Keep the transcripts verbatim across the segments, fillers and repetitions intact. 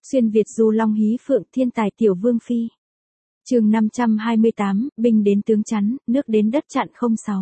Xuyên Việt du long hí phượng thiên tài tiểu vương phi. Chương năm trăm hai mươi tám, binh đến tướng chắn, nước đến đất chặn không sáu.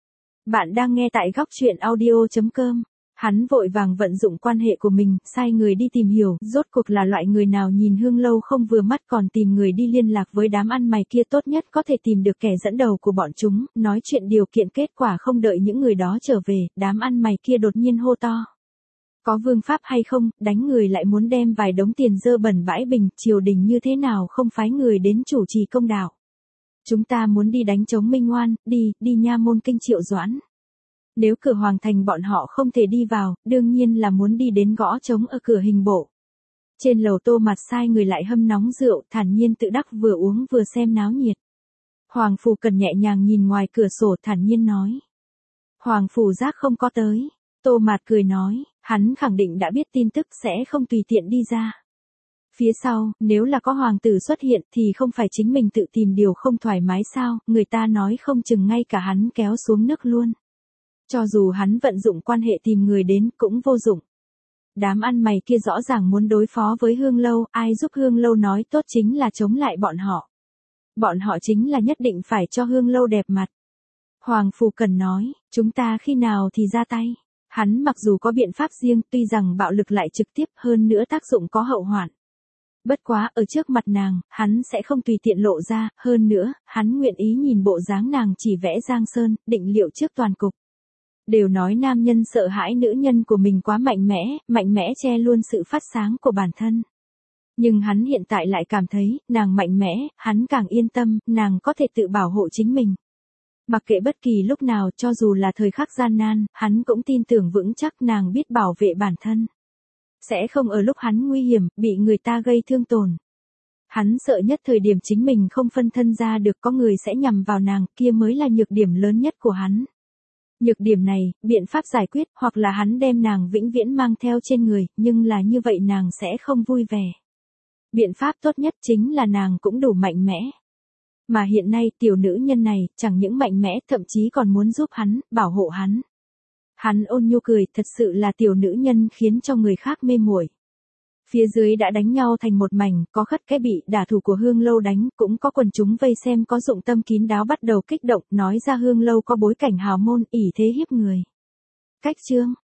Bạn đang nghe tại góc truyện audio chấm com. Hắn vội vàng vận dụng quan hệ của mình, sai người đi tìm hiểu, rốt cuộc là loại người nào nhìn Hương Lâu không vừa mắt còn tìm người đi liên lạc với đám ăn mày kia, tốt nhất có thể tìm được kẻ dẫn đầu của bọn chúng, nói chuyện điều kiện. Kết quả không đợi những người đó trở về, đám ăn mày kia đột nhiên hô to. Có vương pháp hay không, đánh người lại muốn đem vài đống tiền dơ bẩn bãi bình, triều đình như thế nào không phái người đến chủ trì công đạo. Chúng ta muốn đi đánh chống Minh Oan, đi, đi nha môn kinh Triệu Doãn. Nếu cửa hoàng thành bọn họ không thể đi vào, đương nhiên là muốn đi đến gõ trống ở cửa hình bộ. Trên lầu Tô Mạt sai người lại hâm nóng rượu, thản nhiên tự đắc vừa uống vừa xem náo nhiệt. Hoàng phủ Cần nhẹ nhàng nhìn ngoài cửa sổ, thản nhiên nói. Hoàng phủ Giác không có tới. Tô Mạt cười nói, hắn khẳng định đã biết tin tức sẽ không tùy tiện đi ra. Phía sau, nếu là có hoàng tử xuất hiện thì không phải chính mình tự tìm điều không thoải mái sao, người ta nói không chừng ngay cả hắn kéo xuống nước luôn. Cho dù hắn vận dụng quan hệ tìm người đến cũng vô dụng. Đám ăn mày kia rõ ràng muốn đối phó với Hương Lâu, ai giúp Hương Lâu nói tốt chính là chống lại bọn họ. Bọn họ chính là nhất định phải cho Hương Lâu đẹp mặt. Hoàng phủ Cần nói, chúng ta khi nào thì ra tay. Hắn mặc dù có biện pháp riêng, tuy rằng bạo lực lại trực tiếp, hơn nữa tác dụng có hậu hoạn. Bất quá, ở trước mặt nàng, hắn sẽ không tùy tiện lộ ra, hơn nữa, hắn nguyện ý nhìn bộ dáng nàng chỉ vẽ giang sơn, định liệu trước toàn cục. Đều nói nam nhân sợ hãi nữ nhân của mình quá mạnh mẽ, mạnh mẽ che luôn sự phát sáng của bản thân. Nhưng hắn hiện tại lại cảm thấy, nàng mạnh mẽ, hắn càng yên tâm, nàng có thể tự bảo hộ chính mình. Mặc kệ bất kỳ lúc nào, cho dù là thời khắc gian nan, hắn cũng tin tưởng vững chắc nàng biết bảo vệ bản thân. Sẽ không ở lúc hắn nguy hiểm, bị người ta gây thương tổn. Hắn sợ nhất thời điểm chính mình không phân thân ra được, có người sẽ nhằm vào nàng, kia mới là nhược điểm lớn nhất của hắn. Nhược điểm này, biện pháp giải quyết, hoặc là hắn đem nàng vĩnh viễn mang theo trên người, nhưng là như vậy nàng sẽ không vui vẻ. Biện pháp tốt nhất chính là nàng cũng đủ mạnh mẽ. Mà hiện nay tiểu nữ nhân này, chẳng những mạnh mẽ, thậm chí còn muốn giúp hắn, bảo hộ hắn. Hắn ôn nhu cười, thật sự là tiểu nữ nhân khiến cho người khác mê muội. Phía dưới đã đánh nhau thành một mảnh, có khất cái bị đả thủ của Hương Lâu đánh, cũng có quần chúng vây xem có dụng tâm kín đáo bắt đầu kích động, nói ra Hương Lâu có bối cảnh hào môn, ỷ thế hiếp người. Cách chương,